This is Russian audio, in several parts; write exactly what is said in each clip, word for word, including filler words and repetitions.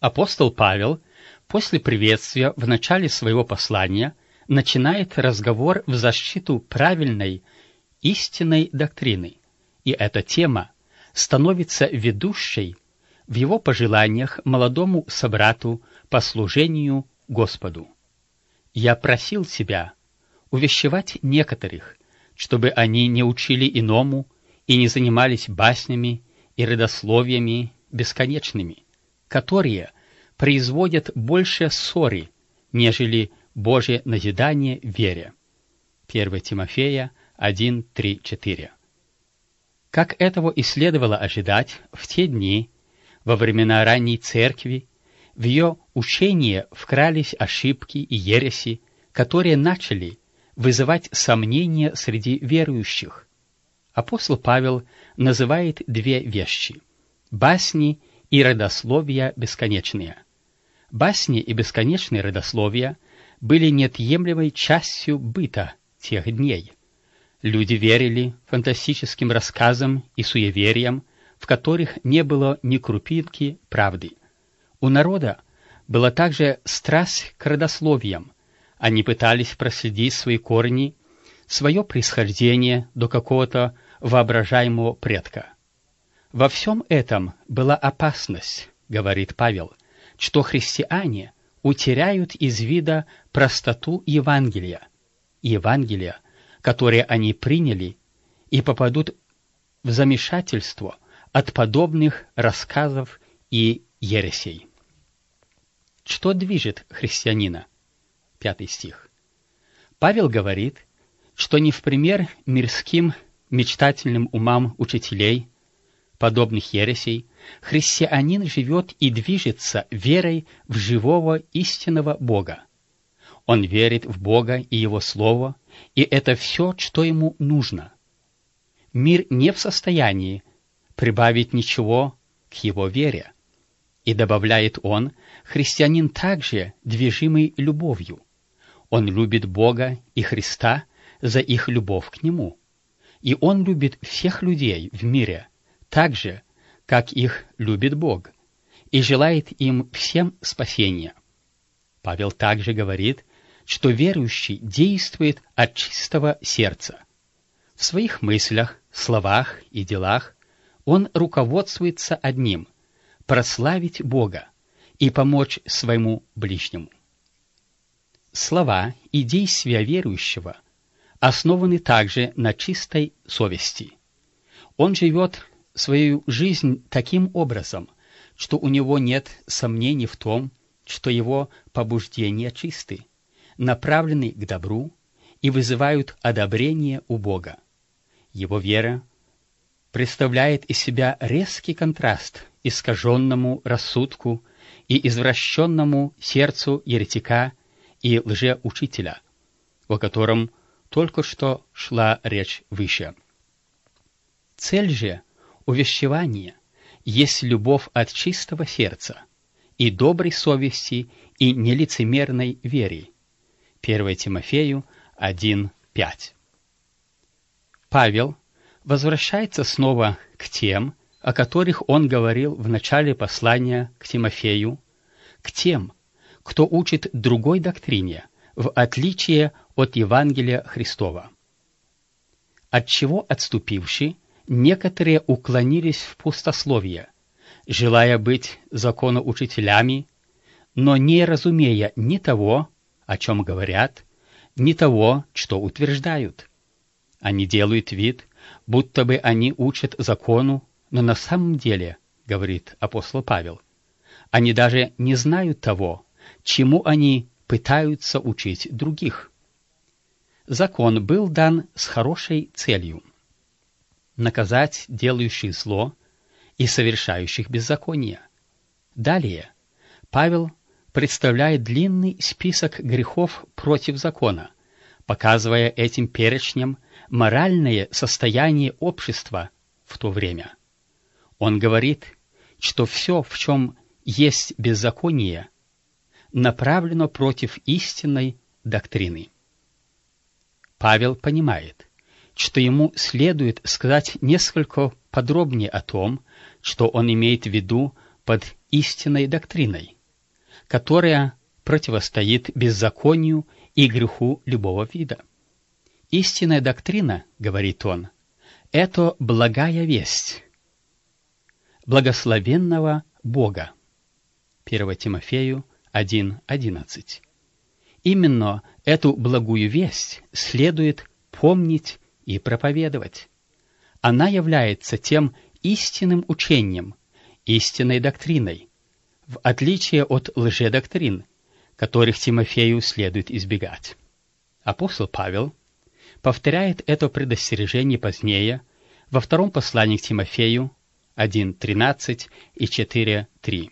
Апостол Павел после приветствия в начале своего послания начинает разговор в защиту правильной, истинной доктрины, и эта тема становится ведущей в его пожеланиях молодому собрату по служению Господу. «Я просил тебя увещевать некоторых, чтобы они не учили иному и не занимались баснями и родословиями бесконечными, которые производят больше ссоры, нежели Божье назидание в вере». первое Тимофея один, три, четыре. Как этого и следовало ожидать, в те дни, во времена ранней церкви, в ее учение вкрались ошибки и ереси, которые начали вызывать сомнения среди верующих. Апостол Павел называет две вещи – басни и родословия бесконечные. Басни и бесконечные родословия были неотъемлемой частью быта тех дней. Люди верили фантастическим рассказам и суевериям, в которых не было ни крупинки правды. У народа была также страсть к родословиям. Они пытались проследить свои корни, свое происхождение до какого-то воображаемого предка. Во всем этом была опасность, говорит Павел, что христиане утеряют из вида простоту Евангелия, Евангелия, которое они приняли, и попадут в замешательство от подобных рассказов и ересей. Что движет христианина? Пятый стих. Павел говорит, что не в пример мирским мечтательным умам учителей подобных ересей, христианин живет и движется верой в живого истинного Бога. Он верит в Бога и Его Слово, и это все, что ему нужно. Мир не в состоянии прибавить ничего к его вере. И добавляет он, христианин также движимый любовью. Он любит Бога и Христа за их любовь к Нему. И он любит всех людей в мире так же, как их любит Бог, и желает им всем спасения. Павел также говорит, что верующий действует от чистого сердца. В своих мыслях, словах и делах он руководствуется одним – прославить Бога и помочь своему ближнему. Слова и действия верующего основаны также на чистой совести. Он живет свою жизнь таким образом, что у него нет сомнений в том, что его побуждения чисты, направлены к добру и вызывают одобрение у Бога. Его вера представляет из себя резкий контраст искаженному рассудку и извращенному сердцу еретика и лжеучителя, о котором только что шла речь выше. Цель же увещевания есть любовь от чистого сердца и доброй совести и нелицемерной веры. первое Тимофею один, пять. Павел возвращается снова к тем, о которых он говорил в начале послания к Тимофею, к тем, кто учит другой доктрине, в отличие от Евангелия Христова. Отчего отступивши, некоторые уклонились в пустословие, желая быть законоучителями, но не разумея ни того, о чем говорят, ни того, что утверждают. Они делают вид, будто бы они учат закону, но на самом деле, говорит апостол Павел, они даже не знают того, чему они пытаются учить других. Закон был дан с хорошей целью – наказать делающих зло и совершающих беззаконие. Далее Павел представляет длинный список грехов против закона, показывая этим перечнем моральное состояние общества в то время. Он говорит, что все, в чем есть беззаконие, направлено против истинной доктрины. Павел понимает, что ему следует сказать несколько подробнее о том, что он имеет в виду под истинной доктриной, которая противостоит беззаконию и греху любого вида. Истинная доктрина, говорит он, это благая весть благословенного Бога. первое Тимофею один одиннадцать. Именно эту благую весть следует помнить и проповедовать. Она является тем истинным учением, истинной доктриной, в отличие от лжедоктрин, которых Тимофею следует избегать. Апостол Павел повторяет это предостережение позднее во втором послании к Тимофею один тринадцать и четыре три.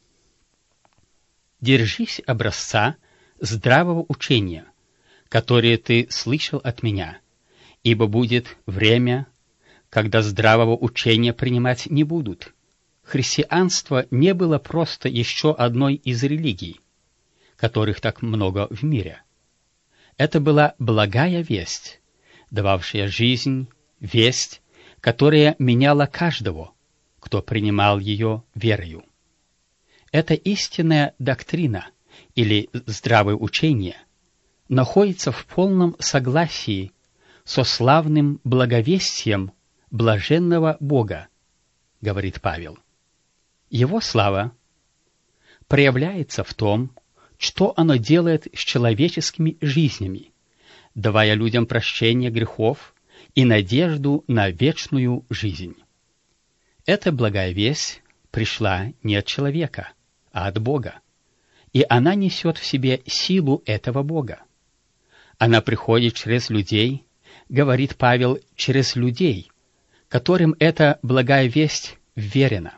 «Держись образца здравого учения, которое ты слышал от меня, ибо будет время, когда здравого учения принимать не будут». Христианство не было просто еще одной из религий, которых так много в мире. Это была благая весть, дававшая жизнь, весть, которая меняла каждого, кто принимал ее верою. Эта истинная доктрина или здравое учение находится в полном согласии со славным благовестием блаженного Бога, говорит Павел. Его слава проявляется в том, что оно делает с человеческими жизнями, давая людям прощение грехов и надежду на вечную жизнь. Эта благая весть пришла не от человека, а от Бога, и она несет в себе силу этого Бога. Она приходит через людей, говорит Павел, через людей, которым эта благая весть вверена.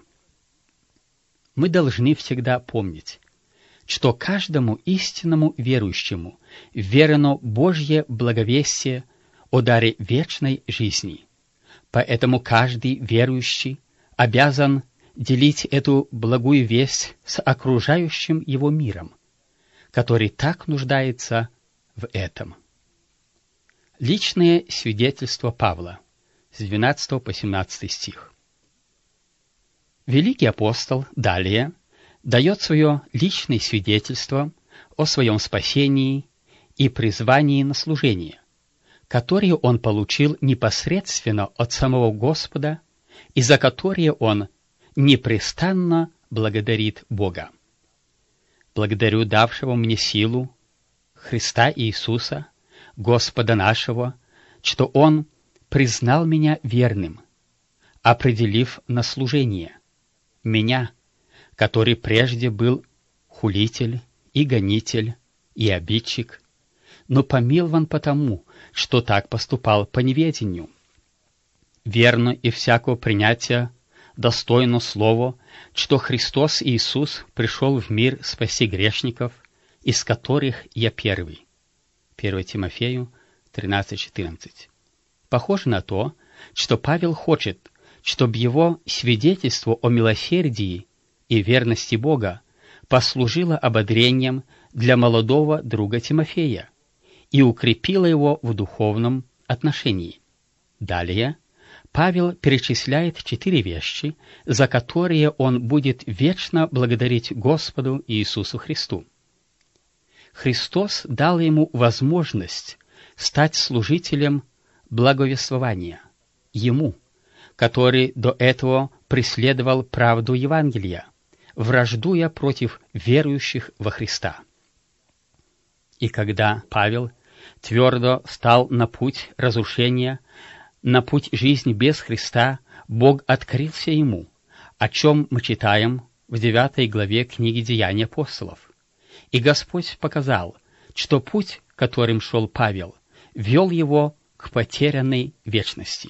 Мы должны всегда помнить, что каждому истинному верующему верено Божье благовестие о даре вечной жизни. Поэтому каждый верующий обязан делить эту благую весть с окружающим его миром, который так нуждается в этом. Личное свидетельство Павла с двенадцатого по семнадцатый стих. Великий апостол далее дает свое личное свидетельство о своем спасении и призвании на служение, которое он получил непосредственно от самого Господа и за которое он непрестанно благодарит Бога. «Благодарю давшего мне силу, Христа Иисуса, Господа нашего, что Он признал меня верным, определив на служение, меня, который прежде был хулитель и гонитель и обидчик, но помилован потому, что так поступал по неведению. Верно и всякого принятия достойно слово, что Христос Иисус пришел в мир спасти грешников, из которых я первый». первое Тимофею тринадцать четырнадцать. Похоже на то, что Павел хочет, чтобы его свидетельство о милосердии и верности Бога послужило ободрением для молодого друга Тимофея и укрепило его в духовном отношении. Далее Павел перечисляет четыре вещи, за которые он будет вечно благодарить Господу Иисусу Христу. Христос дал ему возможность стать служителем благовествования, ему, который до этого преследовал правду Евангелия, враждуя против верующих во Христа. И когда Павел твердо стал на путь разрушения, на путь жизни без Христа, Бог открылся ему, о чем мы читаем в девятой главе книги «Деяния апостолов». И Господь показал, что путь, которым шел Павел, вел его к потерянной вечности.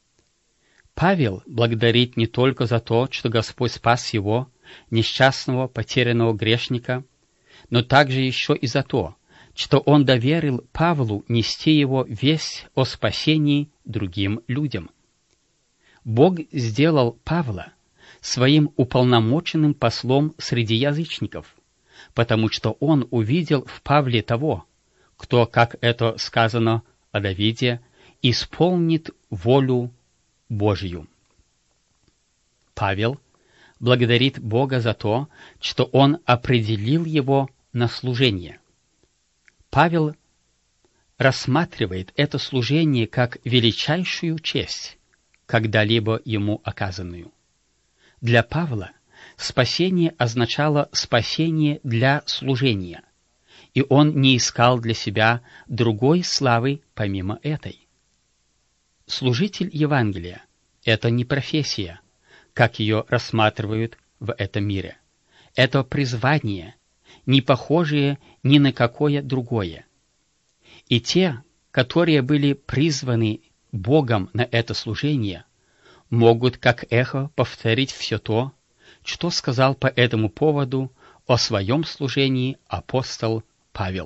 Павел благодарит не только за то, что Господь спас его, несчастного, потерянного грешника, но также еще и за то, что он доверил Павлу нести его весть о спасении другим людям. Бог сделал Павла своим уполномоченным послом среди язычников, потому что он увидел в Павле того, кто, как это сказано о Давиде, исполнит волю Божью. Павел благодарит Бога за то, что Он определил его на служение. Павел рассматривает это служение как величайшую честь, когда-либо ему оказанную. Для Павла спасение означало спасение для служения, и он не искал для себя другой славы помимо этой. Служитель Евангелия — это не профессия, как ее рассматривают в этом мире. Это призвание, не похожее ни на какое другое. И те, которые были призваны Богом на это служение, могут как эхо повторить все то, что сказал по этому поводу о своем служении апостол Павел.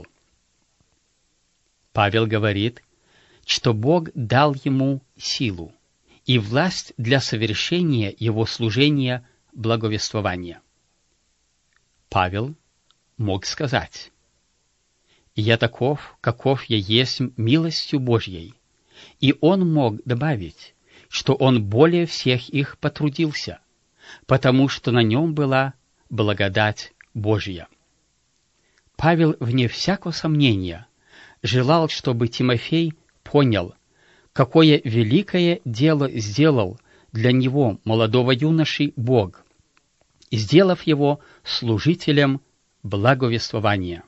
Павел говорит, что Бог дал ему силу и власть для совершения его служения благовествования. Павел мог сказать: «Я таков, каков я есть милостью Божьей», и он мог добавить, что он более всех их потрудился, потому что на нем была благодать Божья. Павел, вне всякого сомнения, желал, чтобы Тимофей понял, какое великое дело сделал для него, молодого юноши, Бог, сделав его служителем благовествования.